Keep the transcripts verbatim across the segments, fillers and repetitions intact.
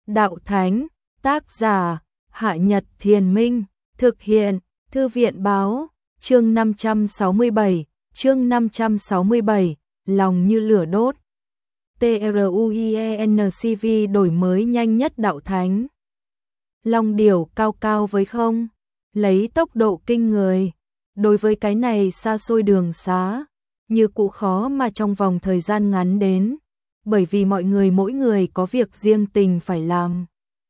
Đạo Thánh, tác giả, Hạ Nhật Thiền Minh, thực hiện, Thư viện Báo, chương năm trăm sáu mươi bảy, chương năm trăm sáu mươi bảy, lòng như lửa đốt. TRUIENCV đổi mới nhanh nhất Đạo Thánh. Long điểu cao cao với không, lấy tốc độ kinh người. Đối với cái này xa xôi đường xá, như cụ khó mà trong vòng thời gian ngắn đến, bởi vì mọi người mỗi người có việc riêng tình phải làm.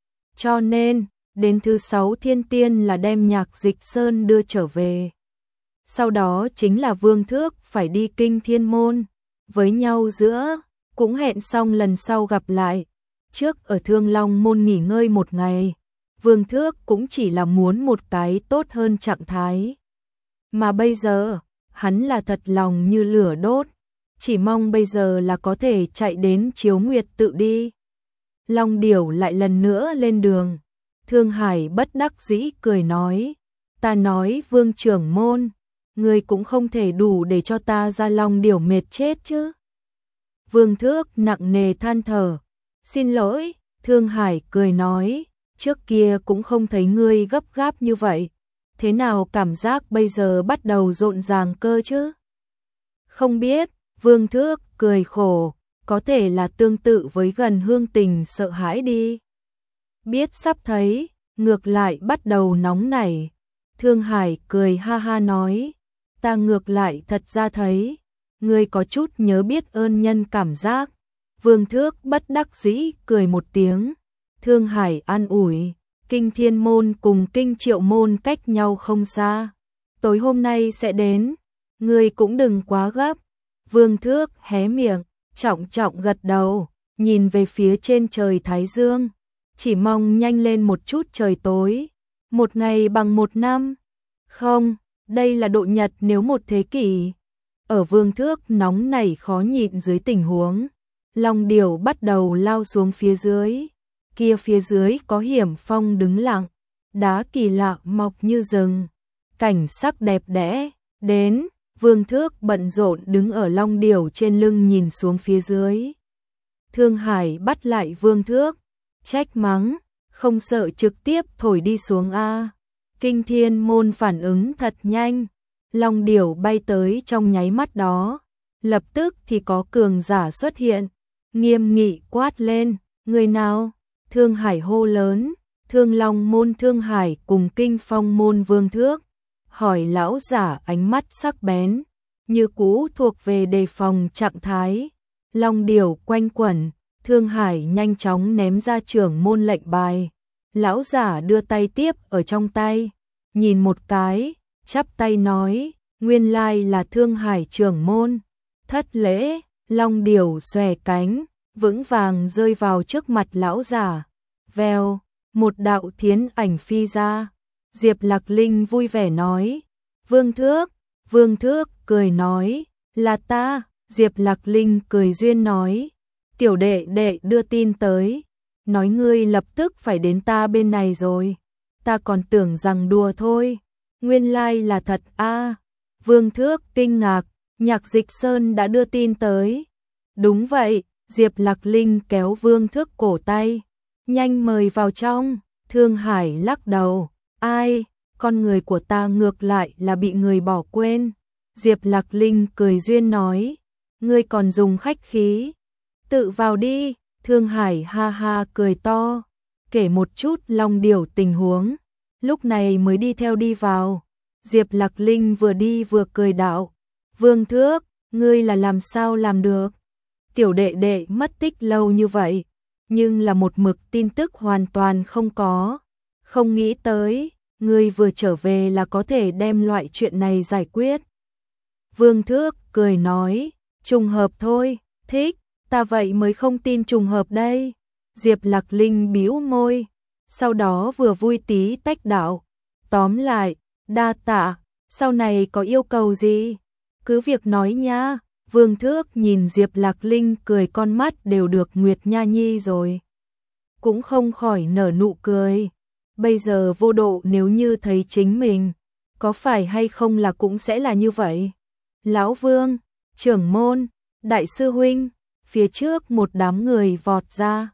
Cho nên, đến thứ sáu thiên tiên là đem Nhạc Dịch Sơn đưa trở về. Sau đó chính là Vương Thước phải đi Kinh Thiên Môn, với nhau giữa, cũng hẹn xong lần sau gặp lại. Trước ở Thương Long Môn nghỉ ngơi một ngày, Vương Thước cũng chỉ là muốn một cái tốt hơn trạng thái. Mà bây giờ, hắn là thật lòng như lửa đốt, chỉ mong bây giờ là có thể chạy đến Chiếu Nguyệt tự đi. Long điểu lại lần nữa lên đường. Thương Hải bất đắc dĩ cười nói, ta nói Vương trưởng môn, người cũng không thể đủ để cho ta ra Long điểu mệt chết chứ. Vương Thước nặng nề than thở, xin lỗi. Thương Hải cười nói, trước kia cũng không thấy ngươi gấp gáp như vậy, thế nào cảm giác bây giờ bắt đầu rộn ràng cơ chứ? Không biết. Vương Thước cười khổ, có thể là tương tự với gần hương tình sợ hãi đi. Biết sắp thấy, ngược lại bắt đầu nóng nảy. Thương Hải cười ha ha nói, ta ngược lại thật ra thấy, ngươi có chút nhớ biết ơn nhân cảm giác. Vương Thước bất đắc dĩ cười một tiếng. Thương Hải an ủi, Kinh Thiên Môn cùng Kinh Triệu Môn cách nhau không xa, tối hôm nay sẽ đến, ngươi cũng đừng quá gấp. Vương Thước hé miệng, trọng trọng gật đầu, nhìn về phía trên trời Thái Dương, chỉ mong nhanh lên một chút trời tối, một ngày bằng một năm. Không, đây là độ nhật nếu một thế kỷ. Ở Vương Thước nóng nảy khó nhịn dưới tình huống, Long điểu bắt đầu lao xuống phía dưới. Kia phía dưới có Hiểm Phong đứng lặng, đá kỳ lạ mọc như rừng, cảnh sắc đẹp đẽ. Đến, Vương Thước bận rộn đứng ở Long điểu trên lưng nhìn xuống phía dưới. Thương Hải bắt lại Vương Thước, trách mắng, không sợ trực tiếp thổi đi xuống a. Kinh Thiên Môn phản ứng thật nhanh, Long điểu bay tới trong nháy mắt đó, lập tức thì có cường giả xuất hiện, nghiêm nghị quát lên, người nào? Thương Hải hô lớn, Thương Long Môn Thương Hải cùng Kinh Phong Môn Vương Thước. Hỏi lão giả ánh mắt sắc bén, như cũ thuộc về đề phòng trạng thái. Long điểu quanh quẩn, Thương Hải nhanh chóng ném ra trưởng môn lệnh bài. Lão giả đưa tay tiếp ở trong tay, nhìn một cái, chắp tay nói, nguyên lai là Thương Hải trưởng môn. Thất lễ. Long điểu xòe cánh, vững vàng rơi vào trước mặt lão giả. Vèo, một đạo thiến ảnh phi ra. Diệp Lạc Linh vui vẻ nói, Vương Thước. Vương Thước cười nói, là ta. Diệp Lạc Linh cười duyên nói, tiểu đệ đệ đưa tin tới, nói ngươi lập tức phải đến ta bên này rồi. Ta còn tưởng rằng đùa thôi, nguyên lai là thật a. Vương Thước kinh ngạc, Nhạc Dịch Sơn đã đưa tin tới. Đúng vậy. Diệp Lạc Linh kéo Vương Thước cổ tay, nhanh mời vào trong. Thương Hải lắc đầu, ai, con người của ta ngược lại là bị người bỏ quên. Diệp Lạc Linh cười duyên nói, ngươi còn dùng khách khí, tự vào đi. Thương Hải ha ha cười to, kể một chút Long điểu tình huống, lúc này mới đi theo đi vào. Diệp Lạc Linh vừa đi vừa cười đạo, Vương Thước, ngươi là làm sao làm được? Tiểu đệ đệ mất tích lâu như vậy, nhưng là một mực tin tức hoàn toàn không có. Không nghĩ tới, ngươi vừa trở về là có thể đem loại chuyện này giải quyết. Vương Thước cười nói, trùng hợp thôi, thích, ta vậy mới không tin trùng hợp đây. Diệp Lạc Linh bĩu môi, sau đó vừa vui tí tách đạo, tóm lại, đa tạ, sau này có yêu cầu gì? Cứ việc nói nha. Vương Thước nhìn Diệp Lạc Linh cười con mắt đều được Nguyệt Nha Nhi rồi, cũng không khỏi nở nụ cười. Bây giờ vô độ nếu như thấy chính mình, có phải hay không là cũng sẽ là như vậy. Lão Vương, trưởng môn, đại sư huynh, phía trước một đám người vọt ra,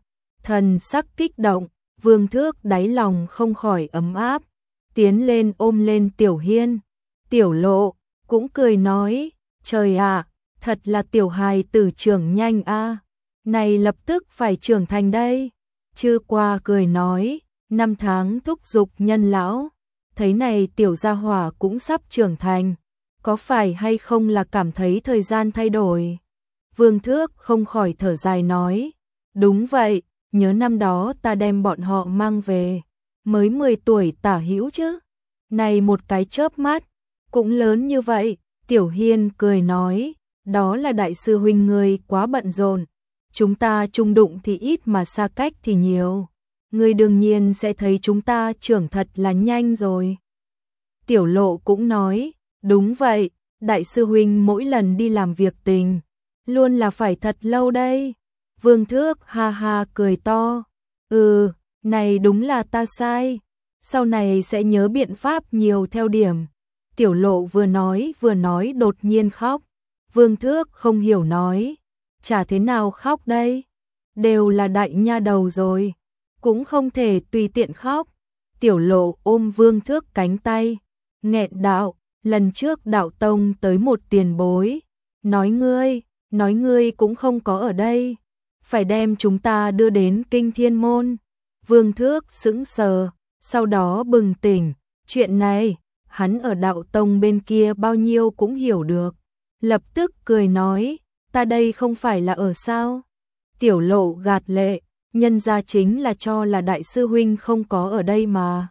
thần sắc kích động, Vương Thước đáy lòng không khỏi ấm áp, tiến lên ôm lên Tiểu Hiên. Tiểu Lộ cũng cười nói, trời ạ, thật là tiểu hài tử trưởng nhanh a, này lập tức phải trưởng thành đây. Chư qua cười nói, năm tháng thúc giục nhân lão, thấy này tiểu gia hỏa cũng sắp trưởng thành, có phải hay không là cảm thấy thời gian thay đổi? Vương Thước không khỏi thở dài nói, đúng vậy, nhớ năm đó ta đem bọn họ mang về, mới mười tuổi tả hữu chứ, này một cái chớp mắt, cũng lớn như vậy. Tiểu Hiên cười nói, đó là đại sư huynh ngươi quá bận rộn, chúng ta chung đụng thì ít mà xa cách thì nhiều, ngươi đương nhiên sẽ thấy chúng ta trưởng thật là nhanh rồi. Tiểu Lộ cũng nói, đúng vậy, đại sư huynh mỗi lần đi làm việc tình, luôn là phải thật lâu đây. Vương Thước ha ha cười to, ừ, này đúng là ta sai, sau này sẽ nhớ biện pháp nhiều theo điểm. Tiểu Lộ vừa nói vừa nói đột nhiên khóc. Vương Thước không hiểu nói, chả thế nào khóc đây, đều là đại nha đầu rồi, cũng không thể tùy tiện khóc. Tiểu Lộ ôm Vương Thước cánh tay, nghẹn đạo, lần trước đạo tông tới một tiền bối, nói ngươi, nói ngươi cũng không có ở đây, phải đem chúng ta đưa đến Kinh Thiên Môn. Vương Thước sững sờ, sau đó bừng tỉnh, chuyện này, hắn ở đạo tông bên kia bao nhiêu cũng hiểu được, lập tức cười nói, ta đây không phải là ở sao? Tiểu Lộ gạt lệ, nhân ra chính là cho là đại sư huynh không có ở đây mà.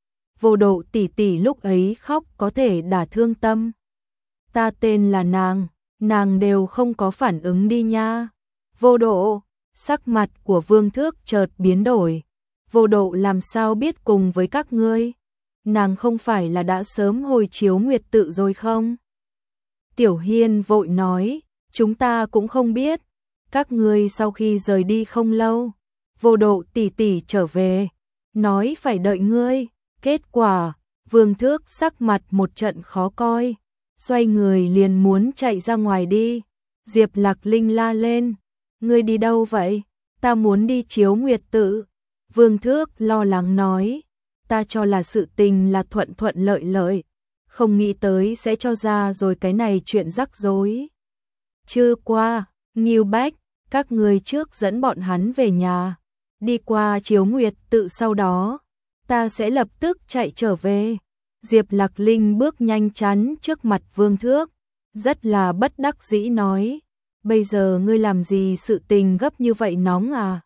Vô Độ tỷ tỷ lúc ấy khóc có thể đả thương tâm. Ta tên là nàng, nàng đều không có phản ứng đi nha. Vô Độ, sắc mặt của Vương Thước chợt biến đổi. Vô Độ làm sao biết cùng với các ngươi? Nàng không phải là đã sớm hồi chiếu nguyệt tự rồi không? Tiểu Hiên vội nói, chúng ta cũng không biết. Các ngươi sau khi rời đi không lâu, Vô Độ tỷ tỷ trở về, nói phải đợi ngươi. Kết quả, Vương Thước sắc mặt một trận khó coi, xoay người liền muốn chạy ra ngoài đi. Diệp Lạc Linh la lên, ngươi đi đâu vậy? Ta muốn đi chiếu nguyệt tự. Vương Thước lo lắng nói, ta cho là sự tình là thuận thuận lợi lợi, không nghĩ tới sẽ cho ra rồi cái này chuyện rắc rối. Chưa qua, Ngưu Bách, các người trước dẫn bọn hắn về nhà, đi qua chiếu nguyệt tự sau đó, ta sẽ lập tức chạy trở về. Diệp Lạc Linh bước nhanh chắn trước mặt Vương Thước, rất là bất đắc dĩ nói, bây giờ ngươi làm gì sự tình gấp như vậy nóng à?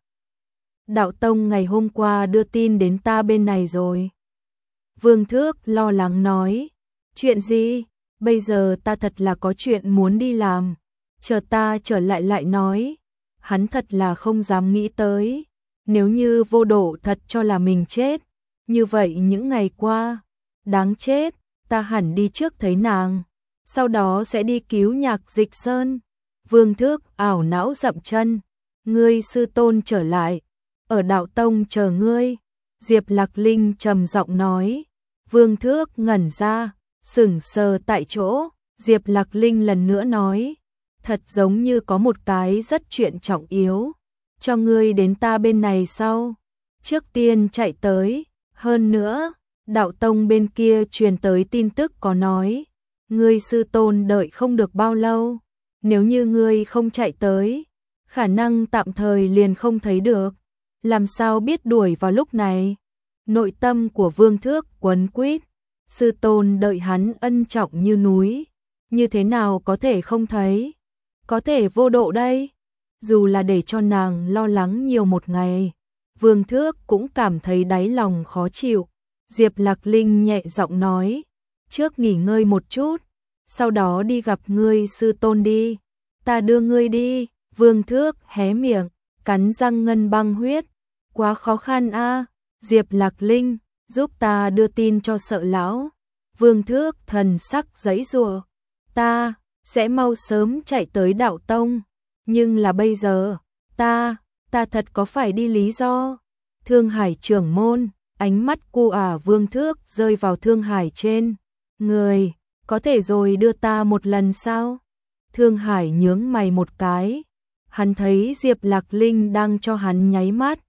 Đạo tông ngày hôm qua đưa tin đến ta bên này rồi. Vương Thước lo lắng nói, chuyện gì? Bây giờ ta thật là có chuyện muốn đi làm, chờ ta trở lại lại nói. Hắn thật là không dám nghĩ tới, nếu như Vô Độ thật cho là mình chết, như vậy những ngày qua, đáng chết, ta hẳn đi trước thấy nàng, sau đó sẽ đi cứu Nhạc Dịch Sơn. Vương Thước ảo não dậm chân, ngươi sư tôn trở lại, ở đạo tông chờ ngươi. Diệp Lạc Linh trầm giọng nói. Vương Thước ngẩn ra, sững sờ tại chỗ. Diệp Lạc Linh lần nữa nói, thật giống như có một cái rất chuyện trọng yếu, cho ngươi đến ta bên này sau. Trước tiên chạy tới, hơn nữa, đạo tông bên kia truyền tới tin tức có nói, ngươi sư tôn đợi không được bao lâu, nếu như ngươi không chạy tới, khả năng tạm thời liền không thấy được, làm sao biết đuổi vào lúc này. Nội tâm của Vương Thước quấn quýt, sư tôn đợi hắn ân trọng như núi, như thế nào có thể không thấy, có thể Vô Độ đây, dù là để cho nàng lo lắng nhiều một ngày, Vương Thước cũng cảm thấy đáy lòng khó chịu. Diệp Lạc Linh nhẹ giọng nói, trước nghỉ ngơi một chút, sau đó đi gặp ngươi sư tôn đi, ta đưa ngươi đi. Vương Thước hé miệng, cắn răng ngân băng huyết, quá khó khăn a. Diệp Lạc Linh, giúp ta đưa tin cho sợ lão. Vương Thước thần sắc giãy giụa, ta sẽ mau sớm chạy tới đạo tông, nhưng là bây giờ, ta, ta thật có phải đi lý do? Thương Hải trưởng môn, ánh mắt cu ả Vương Thước rơi vào Thương Hải trên người, có thể rồi đưa ta một lần sao? Thương Hải nhướng mày một cái, hắn thấy Diệp Lạc Linh đang cho hắn nháy mắt,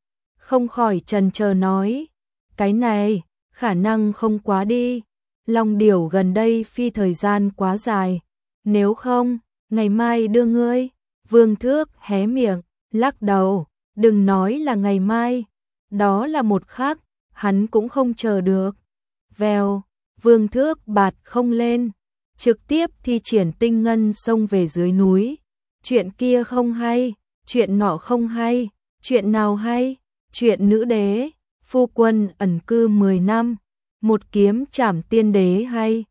không khỏi chần chờ nói, cái này, khả năng không quá đi, Long Điểu gần đây phi thời gian quá dài, nếu không, ngày mai đưa ngươi. Vương Thước hé miệng, lắc đầu, đừng nói là ngày mai, đó là một khắc, hắn cũng không chờ được. Vèo, Vương Thước bạt không lên, trực tiếp thi triển tinh ngân xông về dưới núi. Chuyện kia không hay, chuyện nọ không hay, chuyện nào hay, chuyện nữ đế, phu quân ẩn cư mười năm, một kiếm trảm tiên đế hay.